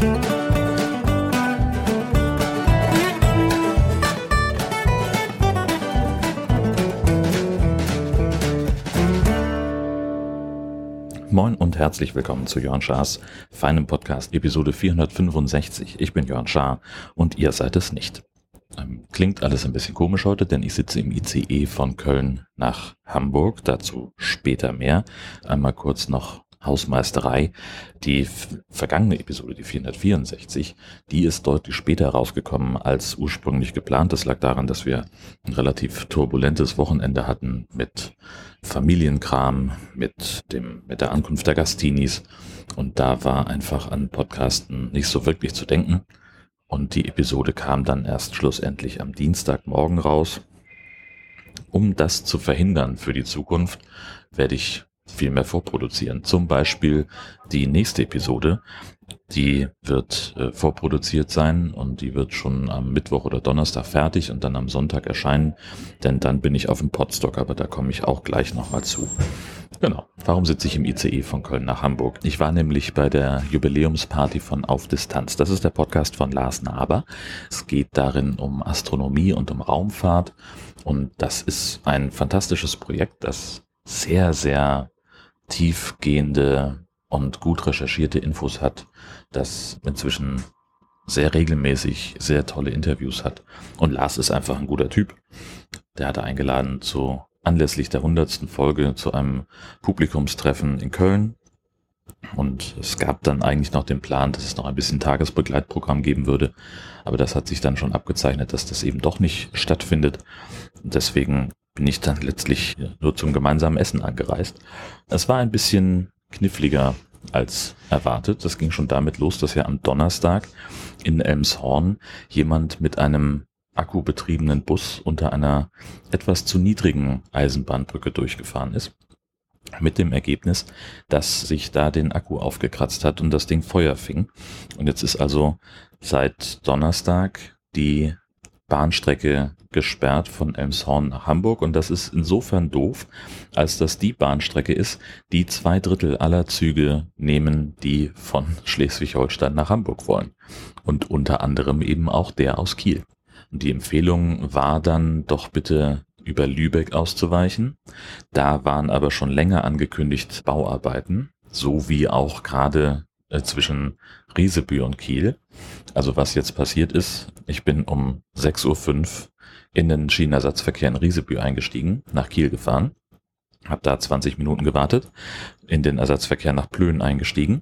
Moin und herzlich willkommen zu Jörn Schars feinem Podcast, Episode 465. Ich bin Jörn Schaar und ihr seid es nicht. Klingt alles ein bisschen komisch heute, denn ich sitze im ICE von Köln nach Hamburg, dazu später mehr. Einmal kurz noch Hausmeisterei. Die vergangene Episode, die 464, die ist deutlich später rausgekommen als ursprünglich geplant. Das lag daran, dass wir ein relativ turbulentes Wochenende hatten mit Familienkram, mit der Ankunft der Gastinis. Und da war einfach an Podcasten nicht so wirklich zu denken. Und die Episode kam dann erst schlussendlich am Dienstagmorgen raus. Um das zu verhindern für die Zukunft, werde ich viel mehr vorproduzieren. Zum Beispiel die nächste Episode, die wird vorproduziert sein und die wird schon am Mittwoch oder Donnerstag fertig und dann am Sonntag erscheinen, denn dann bin ich auf dem Podstock, aber da komme ich auch gleich nochmal zu. Genau. Warum sitze ich im ICE von Köln nach Hamburg? Ich war nämlich bei der Jubiläumsparty von Auf Distanz. Das ist der Podcast von Lars Naber. Es geht darin um Astronomie und um Raumfahrt und das ist ein fantastisches Projekt, das sehr, sehr tiefgehende und gut recherchierte Infos hat, das inzwischen sehr regelmäßig sehr tolle Interviews hat. Und Lars ist einfach ein guter Typ. Der hatte eingeladen anlässlich der 100. Folge zu einem Publikumstreffen in Köln. Und es gab dann eigentlich noch den Plan, dass es noch ein bisschen Tagesbegleitprogramm geben würde. Aber das hat sich dann schon abgezeichnet, dass das eben doch nicht stattfindet. Und deswegen bin ich dann letztlich nur zum gemeinsamen Essen angereist. Es war ein bisschen kniffliger als erwartet. Das ging schon damit los, dass ja am Donnerstag in Elmshorn jemand mit einem akkubetriebenen Bus unter einer etwas zu niedrigen Eisenbahnbrücke durchgefahren ist. Mit dem Ergebnis, dass sich da den Akku aufgekratzt hat und das Ding Feuer fing. Und jetzt ist also seit Donnerstag die Bahnstrecke gesperrt von Elmshorn nach Hamburg und das ist insofern doof, als dass die Bahnstrecke ist, die 2/3 aller Züge nehmen, die von Schleswig-Holstein nach Hamburg wollen und unter anderem eben auch der aus Kiel. Und die Empfehlung war dann doch bitte über Lübeck auszuweichen. Da waren aber schon länger angekündigt Bauarbeiten, so wie auch gerade zwischen Riesebü und Kiel. Also was jetzt passiert ist, ich bin um 6:05 Uhr in den Schienenersatzverkehr in Riesebü eingestiegen, nach Kiel gefahren, habe da 20 Minuten gewartet, in den Ersatzverkehr nach Plön eingestiegen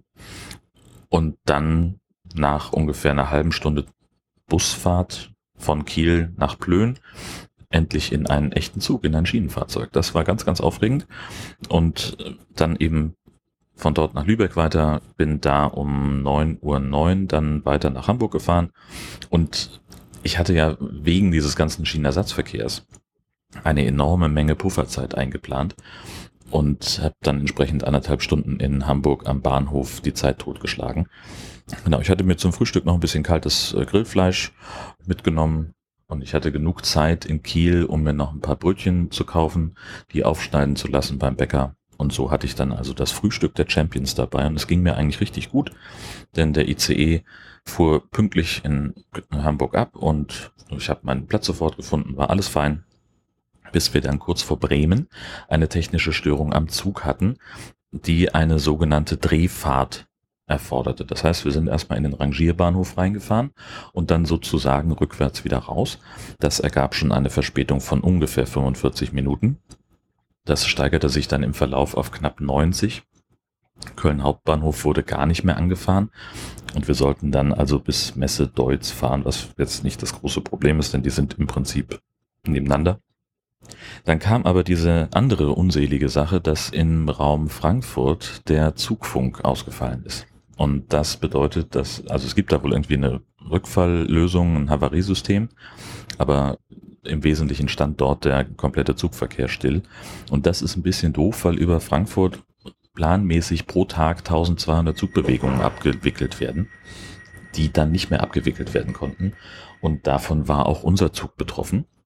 und dann nach ungefähr einer halben Stunde Busfahrt von Kiel nach Plön endlich in einen echten Zug, in ein Schienenfahrzeug. Das war ganz, ganz aufregend und dann eben von dort nach Lübeck weiter, bin da um 9:09 Uhr dann weiter nach Hamburg gefahren und ich hatte ja wegen dieses ganzen Schienenersatzverkehrs eine enorme Menge Pufferzeit eingeplant und habe dann entsprechend 1,5 Stunden in Hamburg am Bahnhof die Zeit totgeschlagen. Genau, ich hatte mir zum Frühstück noch ein bisschen kaltes Grillfleisch mitgenommen und ich hatte genug Zeit in Kiel, um mir noch ein paar Brötchen zu kaufen, die aufschneiden zu lassen beim Bäcker. Und so hatte ich dann also das Frühstück der Champions dabei und es ging mir eigentlich richtig gut, denn der ICE fuhr pünktlich in Hamburg ab und ich habe meinen Platz sofort gefunden, war alles fein, bis wir dann kurz vor Bremen eine technische Störung am Zug hatten, die eine sogenannte Drehfahrt erforderte. Das heißt, wir sind erstmal in den Rangierbahnhof reingefahren und dann sozusagen rückwärts wieder raus. Das ergab schon eine Verspätung von ungefähr 45 Minuten. Das steigerte sich dann im Verlauf auf knapp 90. Köln Hauptbahnhof wurde gar nicht mehr angefahren und wir sollten dann also bis Messe Deutz fahren, was jetzt nicht das große Problem ist, denn die sind im Prinzip nebeneinander. Dann kam aber diese andere unselige Sache, dass im Raum Frankfurt der Zugfunk ausgefallen ist. Und das bedeutet, also es gibt da wohl irgendwie eine Rückfalllösung, ein Havariesystem, aber im Wesentlichen stand dort der komplette Zugverkehr still. Und das ist ein bisschen doof, weil über Frankfurt planmäßig pro Tag 1200 Zugbewegungen abgewickelt werden, die dann nicht mehr abgewickelt werden konnten. Und davon war auch unser Zug betroffen.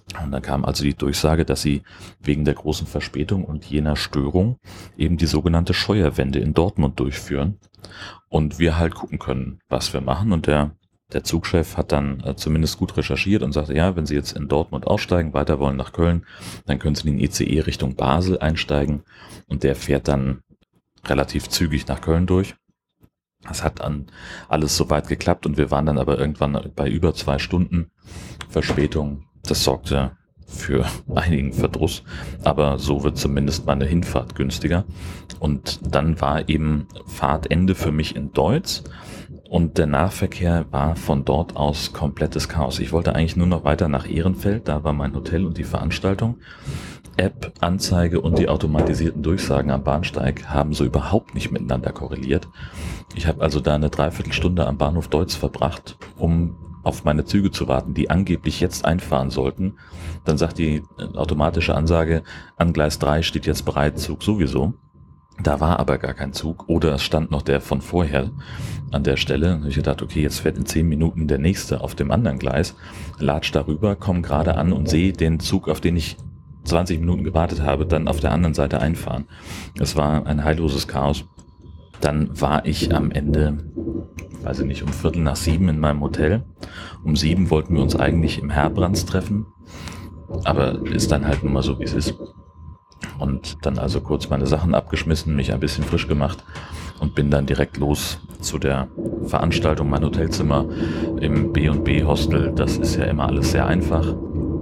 Und dann kam also die Durchsage, dass sie wegen der großen Verspätung und jener Störung eben die sogenannte Scheuerwende in Dortmund durchführen und wir halt gucken können, was wir machen. Und der Zugchef hat dann zumindest gut recherchiert und sagte, ja, wenn Sie jetzt in Dortmund aussteigen, weiter wollen nach Köln, dann können Sie in den ICE Richtung Basel einsteigen und der fährt dann relativ zügig nach Köln durch. Das hat dann alles soweit geklappt und wir waren dann aber irgendwann bei über 2 Stunden Verspätung. Das sorgte für einigen Verdruss, aber so wird zumindest meine Hinfahrt günstiger. Und dann war eben Fahrtende für mich in Deutz und der Nahverkehr war von dort aus komplettes Chaos. Ich wollte eigentlich nur noch weiter nach Ehrenfeld, da war mein Hotel und die Veranstaltung. App, Anzeige und die automatisierten Durchsagen am Bahnsteig haben so überhaupt nicht miteinander korreliert. Ich habe also da eine Dreiviertelstunde am Bahnhof Deutz verbracht, um auf meine Züge zu warten, die angeblich jetzt einfahren sollten. Dann sagt die automatische Ansage, an Gleis 3 steht jetzt bereit, Zug sowieso. Da war aber gar kein Zug oder es stand noch der von vorher an der Stelle. Da habe ich gedacht, okay, jetzt fährt in 10 Minuten der nächste auf dem anderen Gleis, latsch darüber, komme gerade an und sehe den Zug, auf den ich 20 Minuten gewartet habe, dann auf der anderen Seite einfahren. Es war ein heilloses Chaos. Dann war ich am Ende, weiß ich nicht, um 6:15 in meinem Hotel. Um 7 wollten wir uns eigentlich im Herbrands treffen, aber ist dann halt nun mal so, wie es ist. Und dann also kurz meine Sachen abgeschmissen, mich ein bisschen frisch gemacht und bin dann direkt los zu der Veranstaltung. Mein Hotelzimmer im B&B Hostel, das ist ja immer alles sehr einfach.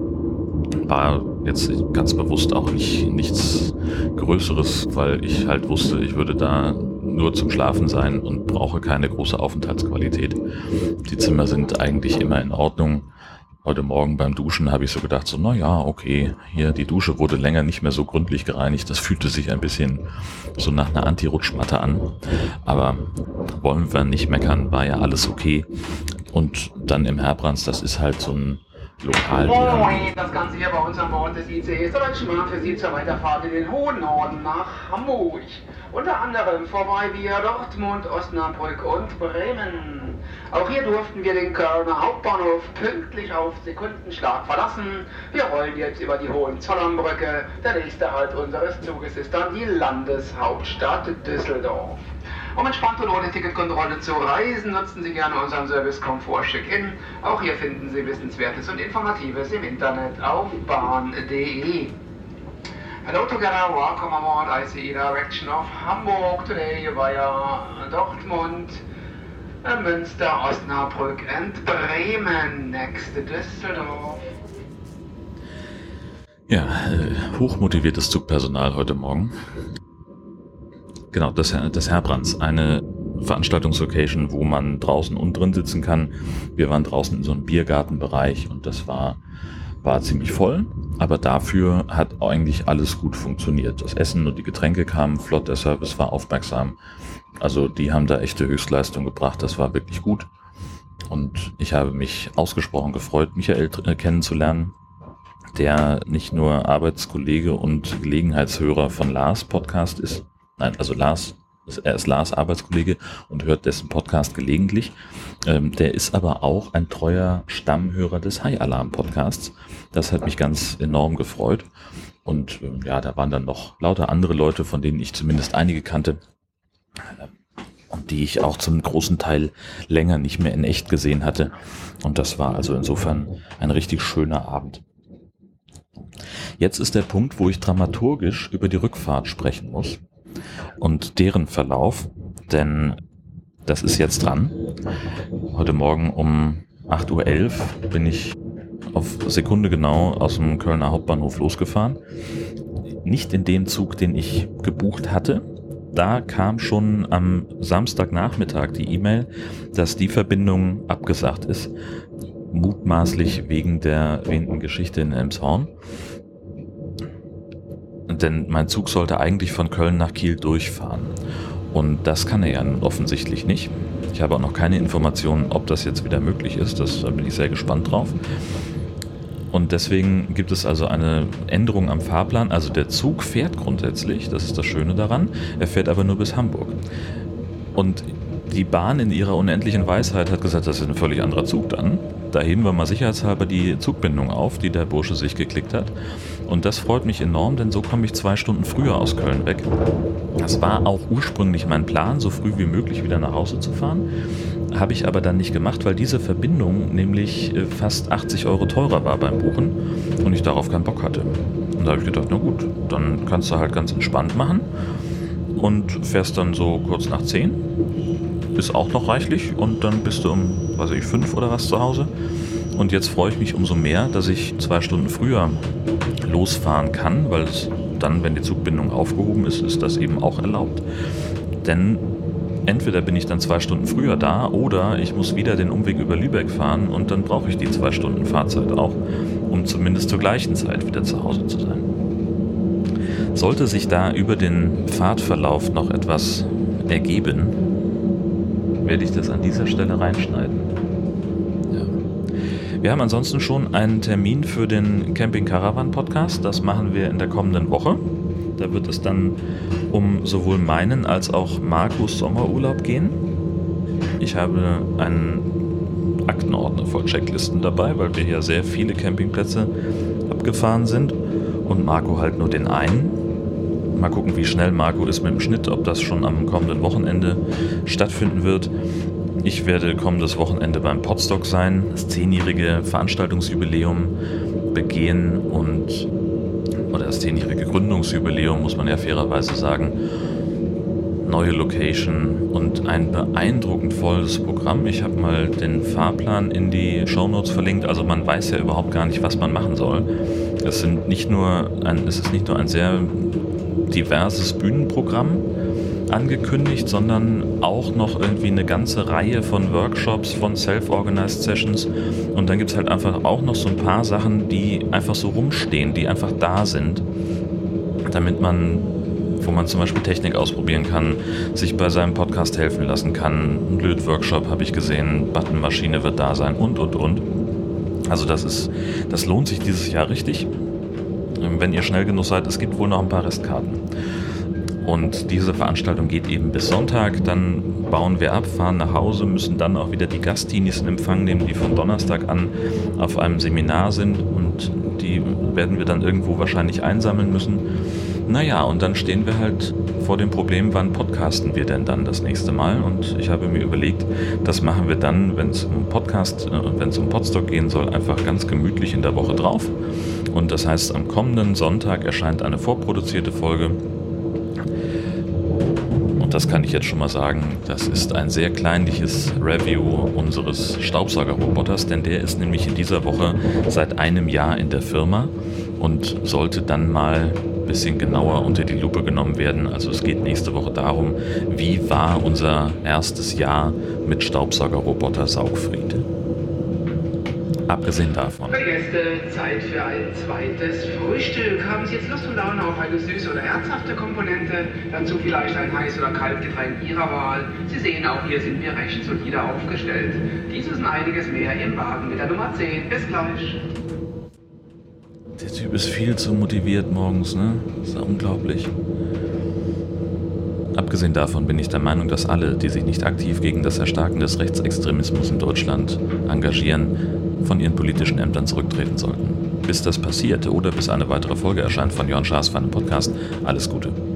War jetzt ganz bewusst auch nichts Größeres, weil ich halt wusste, ich würde da nur zum Schlafen sein und brauche keine große Aufenthaltsqualität. Die Zimmer sind eigentlich immer in Ordnung. Heute Morgen beim Duschen habe ich so gedacht, so, na ja, okay, hier die Dusche wurde länger nicht mehr so gründlich gereinigt. Das fühlte sich ein bisschen so nach einer Anti-Rutschmatte an. Aber wollen wir nicht meckern, war ja alles okay. Und dann im Herbrands, das ist halt so ein Lokal. Moin, das Ganze hier bei uns an Bord des ICEs soll ein Schmarrn für Sie zur Weiterfahrt in den hohen Norden nach Hamburg. Unter anderem vorbei via Dortmund, Osnabrück und Bremen. Auch hier durften wir den Kölner Hauptbahnhof pünktlich auf Sekundenschlag verlassen. Wir rollen jetzt über die Hohenzollernbrücke. Der nächste Halt unseres Zuges ist dann die Landeshauptstadt Düsseldorf. Um entspannt und ohne Ticketkontrolle zu reisen, nutzen Sie gerne unseren Service Komfort Check-in. Auch hier finden Sie Wissenswertes und Informatives im Internet auf bahn.de. Hello together, welcome aboard ICE direction of Hamburg today via Dortmund, Münster, Osnabrück and Bremen, next to Düsseldorf. Ja, hochmotiviertes Zugpersonal heute Morgen. Genau, das Herbrands, eine Veranstaltungslocation, wo man draußen und drin sitzen kann. Wir waren draußen in so einem Biergartenbereich und das war ziemlich voll, aber dafür hat eigentlich alles gut funktioniert. Das Essen und die Getränke kamen flott, der Service war aufmerksam. Also die haben da echte Höchstleistung gebracht, das war wirklich gut. Und ich habe mich ausgesprochen gefreut, Michael kennenzulernen, der nicht nur Arbeitskollege und Gelegenheitshörer von Lars Podcast ist. Nein, also er ist Lars Arbeitskollege und hört dessen Podcast gelegentlich. Der ist aber auch ein treuer Stammhörer des High Alarm Podcasts. Das hat mich ganz enorm gefreut. Und ja, da waren dann noch lauter andere Leute, von denen ich zumindest einige kannte und die ich auch zum großen Teil länger nicht mehr in echt gesehen hatte. Und das war also insofern ein richtig schöner Abend. Jetzt ist der Punkt, wo ich dramaturgisch über die Rückfahrt sprechen muss und deren Verlauf, denn das ist jetzt dran. Heute Morgen um 8:11 Uhr bin ich auf Sekunde genau aus dem Kölner Hauptbahnhof losgefahren. Nicht in dem Zug, den ich gebucht hatte. Da kam schon am Samstagnachmittag die E-Mail, dass die Verbindung abgesagt ist, mutmaßlich wegen der erwähnten Geschichte in Elmshorn. Denn mein Zug sollte eigentlich von Köln nach Kiel durchfahren. Und das kann er ja offensichtlich nicht. Ich habe auch noch keine Informationen, ob das jetzt wieder möglich ist. Da bin ich sehr gespannt drauf. Und deswegen gibt es also eine Änderung am Fahrplan. Also der Zug fährt grundsätzlich, das ist das Schöne daran. Er fährt aber nur bis Hamburg. Und Die Bahn in ihrer unendlichen Weisheit hat gesagt, das ist ein völlig anderer Zug dann. Da heben wir mal sicherheitshalber die Zugbindung auf, die der Bursche sich geklickt hat. Und das freut mich enorm, denn so komme ich 2 Stunden früher aus Köln weg. Das war auch ursprünglich mein Plan, so früh wie möglich wieder nach Hause zu fahren. Habe ich aber dann nicht gemacht, weil diese Verbindung nämlich fast 80 € teurer war beim Buchen und ich darauf keinen Bock hatte. Und da habe ich gedacht, na gut, dann kannst du halt ganz entspannt machen und fährst dann so kurz nach 10. Ist auch noch reichlich und dann bist du um, 5 oder was zu Hause. Und jetzt freue ich mich umso mehr, dass ich 2 Stunden früher losfahren kann, weil es dann, wenn die Zugbindung aufgehoben ist, ist das eben auch erlaubt. Denn entweder bin ich dann 2 Stunden früher da oder ich muss wieder den Umweg über Lübeck fahren und dann brauche ich die 2 Stunden Fahrzeit auch, um zumindest zur gleichen Zeit wieder zu Hause zu sein. Sollte sich da über den Fahrtverlauf noch etwas ergeben, werde ich das an dieser Stelle reinschneiden. Ja. Wir haben ansonsten schon einen Termin für den Camping Caravan Podcast. Das machen wir in der kommenden Woche. Da wird es dann um sowohl meinen als auch Markus Sommerurlaub gehen. Ich habe einen Aktenordner voll Checklisten dabei, weil wir hier sehr viele Campingplätze abgefahren sind und Marco halt nur den einen. Mal gucken, wie schnell Marco ist mit dem Schnitt, ob das schon am kommenden Wochenende stattfinden wird. Ich werde kommendes Wochenende beim Podstock sein, das 10-jährige Veranstaltungsjubiläum begehen oder das 10-jährige Gründungsjubiläum, muss man ja fairerweise sagen. Neue Location und ein beeindruckend volles Programm. Ich habe mal den Fahrplan in die Shownotes verlinkt, also man weiß ja überhaupt gar nicht, was man machen soll. Es ist nicht nur ein sehr diverses Bühnenprogramm angekündigt, sondern auch noch irgendwie eine ganze Reihe von Workshops, von Self-Organized Sessions und dann gibt es halt einfach auch noch so ein paar Sachen, die einfach so rumstehen, die einfach da sind, wo man zum Beispiel Technik ausprobieren kann, sich bei seinem Podcast helfen lassen kann. Ein Lötworkshop habe ich gesehen, Buttonmaschine wird da sein und. Also das lohnt sich dieses Jahr richtig. Wenn ihr schnell genug seid, es gibt wohl noch ein paar Restkarten. Und diese Veranstaltung geht eben bis Sonntag, dann bauen wir ab, fahren nach Hause, müssen dann auch wieder die Gastteenies in Empfang nehmen, die von Donnerstag an auf einem Seminar sind und die werden wir dann irgendwo wahrscheinlich einsammeln müssen. Naja, und dann stehen wir halt vor dem Problem, wann podcasten wir denn dann das nächste Mal? Und ich habe mir überlegt, das machen wir dann, wenn es um Podstock gehen soll, einfach ganz gemütlich in der Woche drauf. Und das heißt, am kommenden Sonntag erscheint eine vorproduzierte Folge. Und das kann ich jetzt schon mal sagen, das ist ein sehr kleinliches Review unseres Staubsaugerroboters, denn der ist nämlich in dieser Woche seit einem Jahr in der Firma und sollte dann mal ein bisschen genauer unter die Lupe genommen werden. Also es geht nächste Woche darum, wie war unser erstes Jahr mit Staubsaugerroboter Saugfried. Abgesehen davon. Für die Gäste Zeit für ein zweites Frühstück. Haben Sie jetzt Lust und Laune auf eine süße oder herzhafte Komponente? Dazu vielleicht ein heiß oder kalt Getränk Ihrer Wahl. Sie sehen, auch hier sind wir recht solide aufgestellt. Dieses und einiges mehr im Wagen mit der Nummer 10. Bis gleich. Der Typ ist viel zu motiviert morgens, ne? Das ist ja unglaublich. Abgesehen davon bin ich der Meinung, dass alle, die sich nicht aktiv gegen das Erstarken des Rechtsextremismus in Deutschland engagieren, von ihren politischen Ämtern zurücktreten sollten. Bis das passiert oder bis eine weitere Folge erscheint von Jörn Schaas für einen Podcast, alles Gute.